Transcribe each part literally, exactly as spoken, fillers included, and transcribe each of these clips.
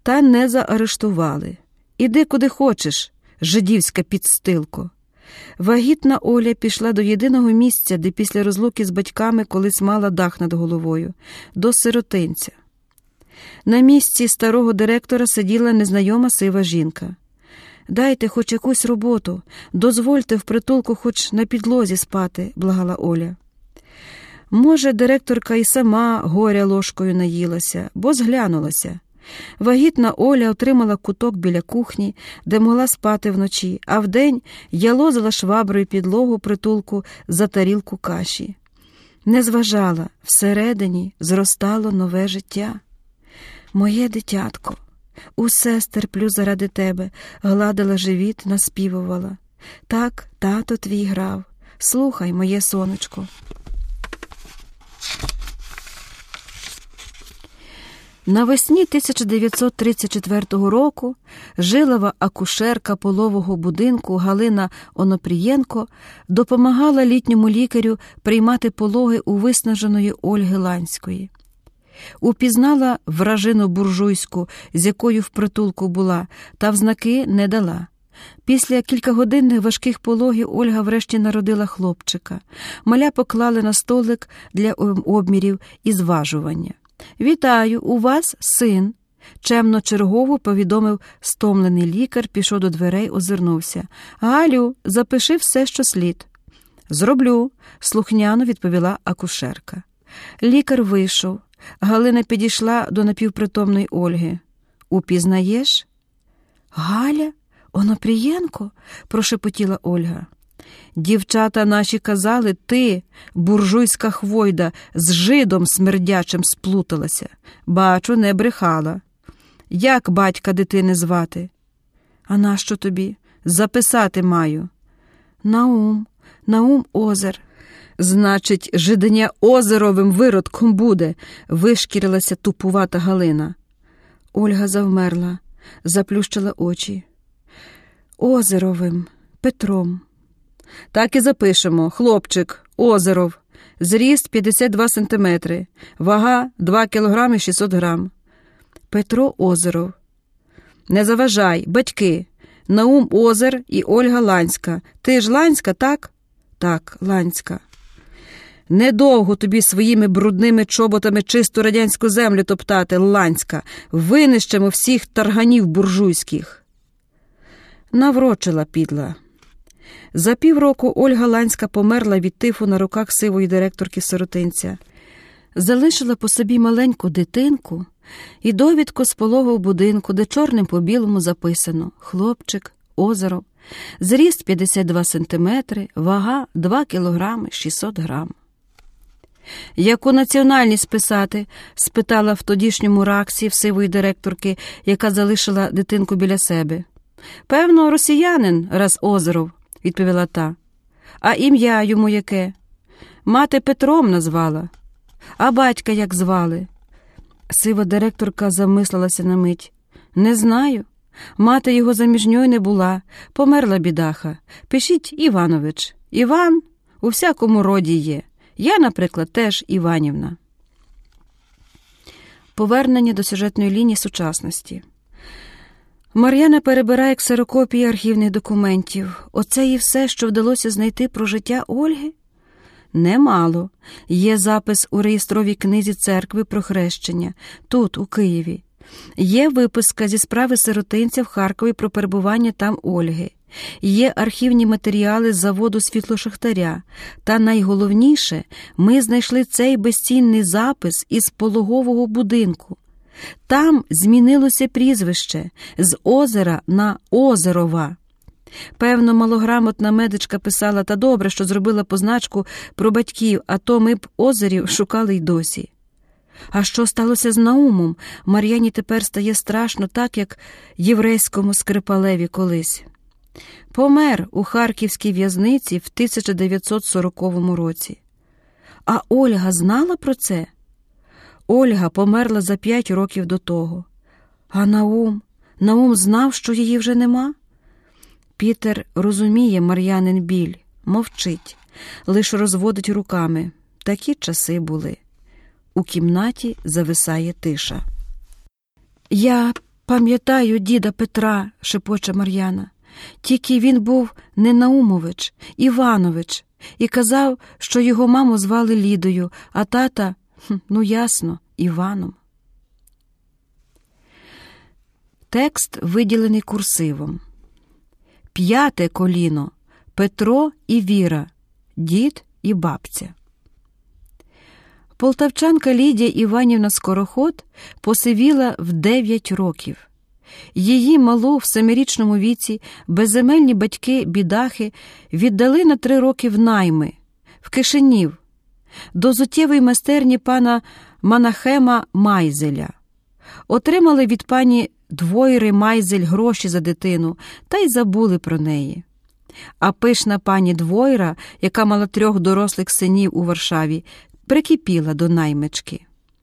та не заарештували. Іди куди хочеш, жидівська підстилко. Вагітна Оля пішла до єдиного місця, де після розлуки з батьками колись мала дах над головою – до сиротинця. На місці старого директора сиділа незнайома сива жінка. «Дайте хоч якусь роботу, дозвольте в притулку хоч на підлозі спати», – благала Оля. Може, директорка і сама горя ложкою наїлася, бо зглянулася. Вагітна Оля отримала куток біля кухні, де могла спати вночі, а вдень ялозила шваброю підлогу притулку за тарілку каші. Не зважала, всередині зростало нове життя. «Моє дитятко, усе стерплю заради тебе», – гладила живіт, наспівувала. «Так, тато твій грав, слухай, моє сонечко». Навесні тисяча дев'ятсот тридцять четвертого року жилова акушерка полового будинку Галина Онопрієнко допомагала літньому лікарю приймати пологи у виснаженої Ольги Ланської. Упізнала вражину буржуйську, з якою в притулку була, та взнаки не дала. Після кількагодинних важких пологів Ольга врешті народила хлопчика. Маля поклали на столик для обмірів і зважування. «Вітаю, у вас син», – чемно чергово повідомив стомлений лікар, пішов до дверей, озирнувся. «Галю, запиши все, що слід». «Зроблю», – слухняно відповіла акушерка. Лікар вийшов. Галина підійшла до напівпритомної Ольги. «Упізнаєш?» «Галя? Онопрієнко?» – прошепотіла Ольга. «Дівчата наші казали, ти, буржуйська хвойда, з жидом смердячим сплуталася. Бачу, не брехала. Як батька дитини звати?» «А нащо тобі? Записати маю». «Наум, Наум Озер». «Значить, жиденя Озеровим виродком буде», – вишкірилася тупувата Галина. Ольга завмерла, заплющила очі. «Озеровим, Петром». «Так і запишемо. Хлопчик, Озеров. Зріст п'ятдесят два сантиметри. Вага два кілограми шістсот грам. Петро Озеров». «Не заважай, батьки. Наум Озер і Ольга Ланська. Ти ж Ланська, так?» «Так, Ланська». «Недовго тобі своїми брудними чоботами чисту радянську землю топтати, Ланська. Винищимо всіх тарганів буржуйських». Наврочила підла. За півроку Ольга Ланська померла від тифу на руках сивої директорки сиротинця. Залишила по собі маленьку дитинку і довідку з пологового будинку, де чорним по білому записано: хлопчик, Озеров, зріст п'ятдесят два сантиметри, вага два кілограми шістсот грам. «Яку національність писати?» – спитала в тодішньому раксі в сивої директорки, яка залишила дитинку біля себе. «Певно, росіянин, раз Озеров», – відповіла та. «А ім'я йому яке?» «Мати Петром назвала». «А батька як звали?» Сива директорка замислилася на мить. «Не знаю. Мати його заміжньою не була. Померла бідаха. Пишіть Іванович. Іван у всякому роді є. Я, наприклад, теж Іванівна». Повернення до сюжетної лінії сучасності. Мар'яна перебирає ксерокопії архівних документів. Оце і все, що вдалося знайти про життя Ольги? Немало. Є запис у реєстровій книзі церкви про хрещення, тут, у Києві. Є виписка зі справи сиротинця в Харкові про перебування там Ольги. Є архівні матеріали з заводу світлошахтаря. Та найголовніше, ми знайшли цей безцінний запис із пологового будинку. Там змінилося прізвище з Озера на Озерова. Певно, малограмотна медичка писала: «Та добре, що зробила позначку про батьків, а то ми б Озерів шукали й досі». А що сталося з Наумом? Мар'яні тепер стає страшно, так, як єврейському Скрипалеві колись. Помер у харківській в'язниці в тисяча дев'ятсот сороковому році. А Ольга знала про це? Ольга померла за п'ять років до того. А Наум? Наум знав, що її вже нема? Пітер розуміє Мар'янин біль, мовчить, лиш розводить руками. Такі часи були. У кімнаті зависає тиша. «Я Пам'ятаю діда Петра, шепоче Мар'яна. Тільки він був не Наумович, Іванович, і казав, що його маму звали Лідою, а тата, ну ясно, Іваном. Текст виділений курсивом. П'яте коліно. Петро і Віра. Дід і бабця. Полтавчанка Лідія Іванівна Скороход посивіла в дев'ять років. Її малу в семирічному віці безземельні батьки-бідахи віддали на три роки в найми, в Кишинів, до зуттєвої майстерні пана Манахема Майзеля. Отримали від пані Двойри Майзель гроші за дитину, та й забули про неї. А пишна пані Двойра, яка мала трьох дорослих синів у Варшаві, прикипіла до наймички.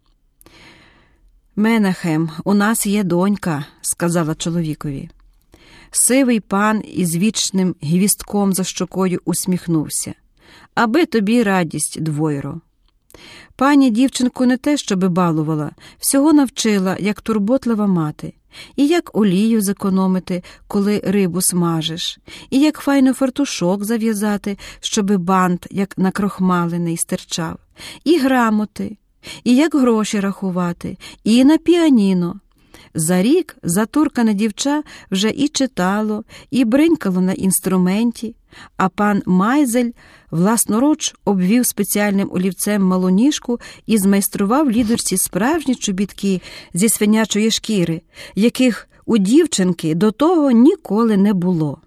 «Менахем, у нас є донька», – сказала чоловікові. Сивий пан із вічним гвістком за щокою усміхнувся. «Аби тобі радість, Двойро». Пані дівчинку не те, щоби балувала, всього навчила, як турботлива мати, і як олію зекономити, коли рибу смажиш, і як файно фартушок зав'язати, щоби бант, як накрохмалений, стирчав, і грамоти, і як гроші рахувати, і на піаніно. За рік затуркане дівча вже і читало, і бринькало на інструменті, а пан Майзель власноруч обвів спеціальним олівцем малу ніжку і змайстрував Лідочці справжні чобітки зі свинячої шкіри, яких у дівчинки до того ніколи не було.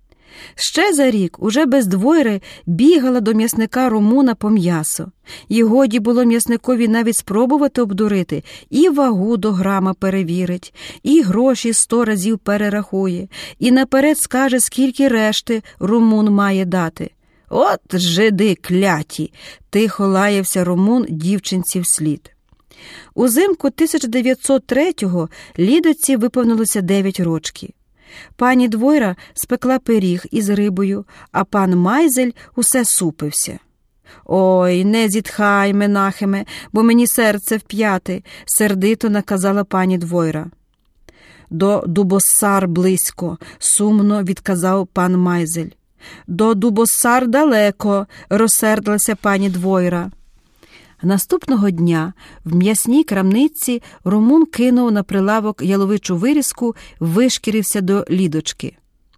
Ще за рік уже без Двойри бігала до м'ясника Румуна по м'ясо. І годі було м'ясникові навіть спробувати обдурити, і вагу до грама перевірить, і гроші сто разів перерахує, і наперед скаже, скільки решти Румун має дати. «От жиди кляті!» – тихо лаявся Румун дівчинці вслід. Узимку тисяча дев'ятсот третього Лідоці виповнилося дев'ять рочків. Пані Двойра спекла пиріг із рибою, а пан Майзель усе супився. «Ой, не зітхай, Менахеме, бо мені серце вп'яти», – сердито наказала пані Двойра. «До Дубоссар близько», – сумно відказав пан Майзель. «До Дубоссар далеко», – розсердилася пані Двойра. Наступного дня в м'ясній крамниці Румун кинув на прилавок яловичу вирізку, вишкірився до Лідочки.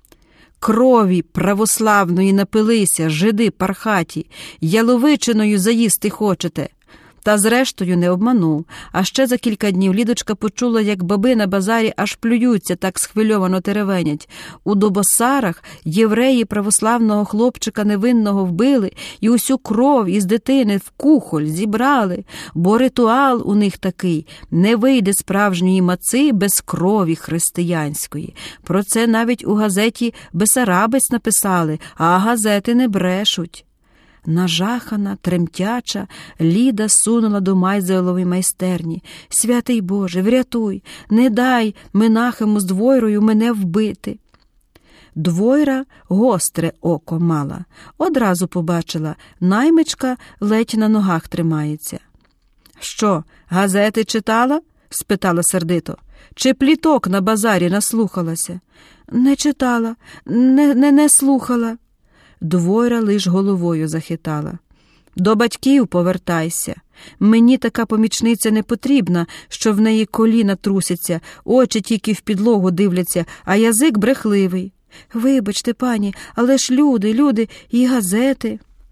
«Крові православної напилися, жиди пархаті, яловичиною заїсти хочете». Та зрештою не обманув. А ще за кілька днів Лідочка почула, як баби на базарі аж плюються, так схвильовано теревенять. У Дубоссарах євреї православного хлопчика невинного вбили і усю кров із дитини в кухоль зібрали, бо ритуал у них такий – не вийде справжньої маци без крові християнської. Про це навіть у газеті «Бесарабець» написали, а газети не брешуть. Нажахана, тремтяча, Ліда сунула до Майзелової майстерні. «Святий Боже, врятуй! Не дай Менахему з Двойрою мене вбити!» Двойра гостре око мала. Одразу побачила, наймичка ледь на ногах тримається. «Що, газети читала?» – спитала сердито. «Чи пліток на базарі наслухалася?» «Не читала, не, не, не слухала». Двойра лиш головою захитала. «До батьків повертайся. Мені така помічниця не потрібна, що в неї коліна трусяться, очі тільки в підлогу дивляться, а язик брехливий. Вибачте, пані, але ж люди, люди і газети».